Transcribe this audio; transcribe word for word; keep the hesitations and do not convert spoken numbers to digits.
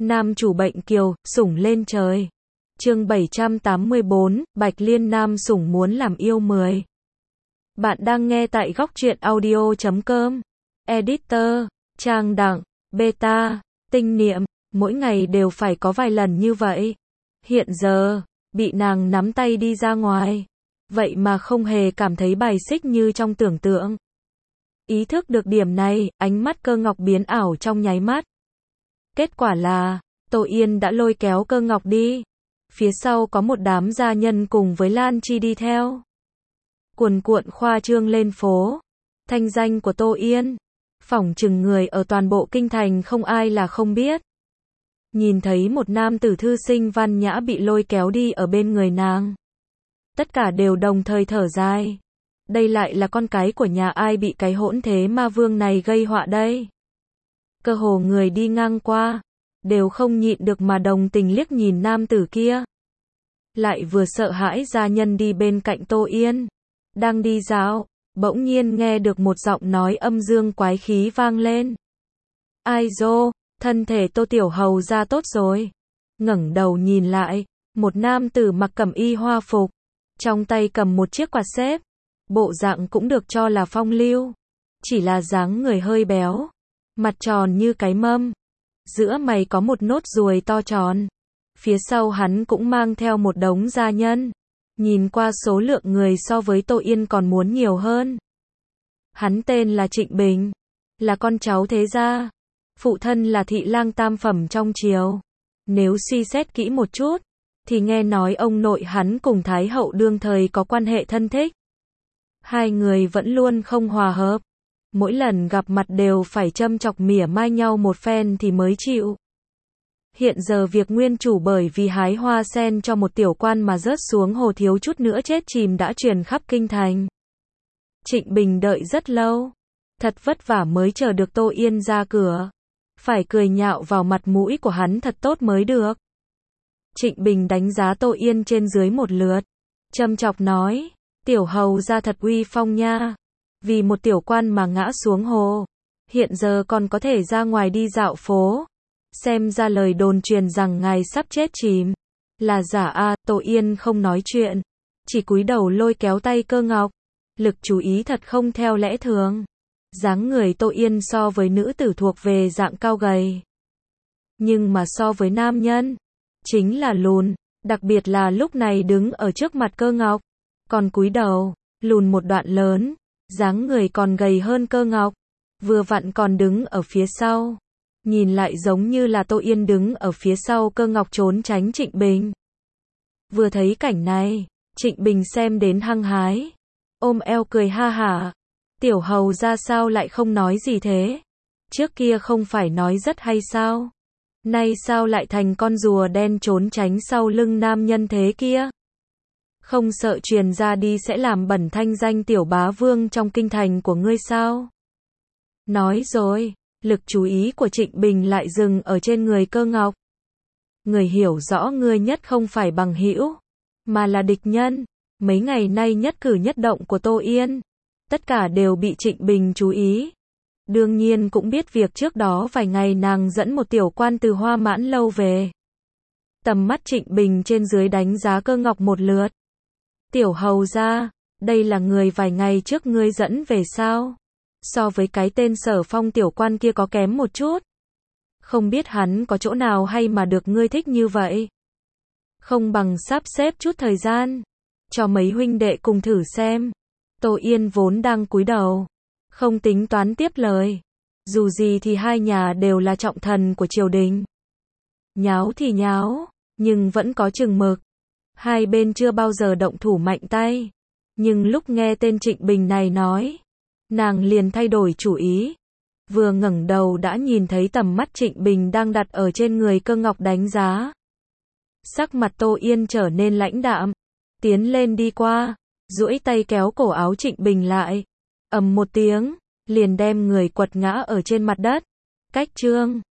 Nam chủ bệnh kiều, sủng lên trời. Chương bảy trăm tám mươi tư, Bạch Liên nam sủng muốn làm yêu mười. Bạn đang nghe tại góc truyện audio chấm com. Editor, Trang Đặng, Beta, Tinh Niệm, mỗi ngày đều phải có vài lần như vậy. Hiện giờ, bị nàng nắm tay đi ra ngoài. Vậy mà không hề cảm thấy bài xích như trong tưởng tượng. Ý thức được điểm này, ánh mắt Cơ Ngọc biến ảo trong nháy mắt. Kết quả là, Tô Yên đã lôi kéo Cơ Ngọc đi. Phía sau có một đám gia nhân cùng với Lan Chi đi theo. Cuồn cuộn khoa trương lên phố. Thanh danh của Tô Yên, phỏng chừng người ở toàn bộ kinh thành không ai là không biết. Nhìn thấy một nam tử thư sinh văn nhã bị lôi kéo đi ở bên người nàng. Tất cả đều đồng thời thở dài. Đây lại là con cái của nhà ai bị cái hỗn thế ma vương này gây họa đây. Cơ hồ người đi ngang qua, đều không nhịn được mà đồng tình liếc nhìn nam tử kia. Lại vừa sợ hãi gia nhân đi bên cạnh Tô Yên. Đang đi dạo, bỗng nhiên nghe được một giọng nói âm dương quái khí vang lên. Ai dô, thân thể Tô Tiểu Hầu ra tốt rồi. Ngẩng đầu nhìn lại, một nam tử mặc cẩm y hoa phục, trong tay cầm một chiếc quạt xếp. Bộ dạng cũng được cho là phong lưu, chỉ là dáng người hơi béo, mặt tròn như cái mâm, giữa mày có một nốt ruồi to tròn. Phía sau hắn cũng mang theo một đống gia nhân, nhìn qua số lượng người so với Tô Yên còn muốn nhiều hơn. Hắn tên là Trịnh Bình, là con cháu thế gia, phụ thân là thị lang tam phẩm trong triều. Nếu suy xét kỹ một chút, thì nghe nói ông nội hắn cùng Thái hậu đương thời có quan hệ thân thích. Hai người vẫn luôn không hòa hợp, mỗi lần gặp mặt đều phải châm chọc mỉa mai nhau một phen thì mới chịu. Hiện giờ việc nguyên chủ bởi vì hái hoa sen cho một tiểu quan mà rớt xuống hồ thiếu chút nữa chết chìm đã truyền khắp kinh thành. Trịnh Bình đợi rất lâu, thật vất vả mới chờ được Tô Yên ra cửa, phải cười nhạo vào mặt mũi của hắn thật tốt mới được. Trịnh Bình đánh giá Tô Yên trên dưới một lượt, châm chọc nói, tiểu hầu ra thật uy phong nha, vì một tiểu quan mà ngã xuống hồ, hiện giờ còn có thể ra ngoài đi dạo phố, xem ra lời đồn truyền rằng ngài sắp chết chìm là giả a. Tô Yên không nói chuyện, chỉ cúi đầu lôi kéo tay Cơ Ngọc, lực chú ý thật không theo lẽ thường. Dáng người Tô Yên so với nữ tử thuộc về dạng cao gầy, nhưng mà so với nam nhân, chính là lùn, đặc biệt là lúc này đứng ở trước mặt Cơ Ngọc, còn cúi đầu, lùn một đoạn lớn, dáng người còn gầy hơn Cơ Ngọc, vừa vặn còn đứng ở phía sau. Nhìn lại giống như là Tô Yên đứng ở phía sau Cơ Ngọc trốn tránh Trịnh Bình. Vừa thấy cảnh này, Trịnh Bình xem đến hăng hái, ôm eo cười ha hả. Tiểu hầu ra sao lại không nói gì thế? Trước kia không phải nói rất hay sao? Nay sao lại thành con rùa đen trốn tránh sau lưng nam nhân thế kia? Không sợ truyền ra đi sẽ làm bẩn thanh danh tiểu bá vương trong kinh thành của ngươi sao? Nói rồi, lực chú ý của Trịnh Bình lại dừng ở trên người Cơ Ngọc. Người hiểu rõ ngươi nhất không phải bằng hữu, mà là địch nhân. Mấy ngày nay nhất cử nhất động của Tô Yên, tất cả đều bị Trịnh Bình chú ý. Đương nhiên cũng biết việc trước đó vài ngày nàng dẫn một tiểu quan từ Hoa Mãn lâu về. Tầm mắt Trịnh Bình trên dưới đánh giá Cơ Ngọc một lượt. Tiểu hầu ra, đây là người vài ngày trước ngươi dẫn về sao? So với cái tên Sở Phong tiểu quan kia có kém một chút. Không biết hắn có chỗ nào hay mà được ngươi thích như vậy? Không bằng sắp xếp chút thời gian, cho mấy huynh đệ cùng thử xem. Tô Yên vốn đang cúi đầu, không tính toán tiếp lời. Dù gì thì hai nhà đều là trọng thần của triều đình. Nháo thì nháo, nhưng vẫn có chừng mực. Hai bên chưa bao giờ động thủ mạnh tay. Nhưng lúc nghe tên Trịnh Bình này nói, nàng liền thay đổi chủ ý. Vừa ngẩng đầu đã nhìn thấy tầm mắt Trịnh Bình đang đặt ở trên người Cơ Ngọc đánh giá. Sắc mặt Tô Yên trở nên lãnh đạm, tiến lên đi qua, duỗi tay kéo cổ áo Trịnh Bình lại. Ầm một tiếng, liền đem người quật ngã ở trên mặt đất. Cách chương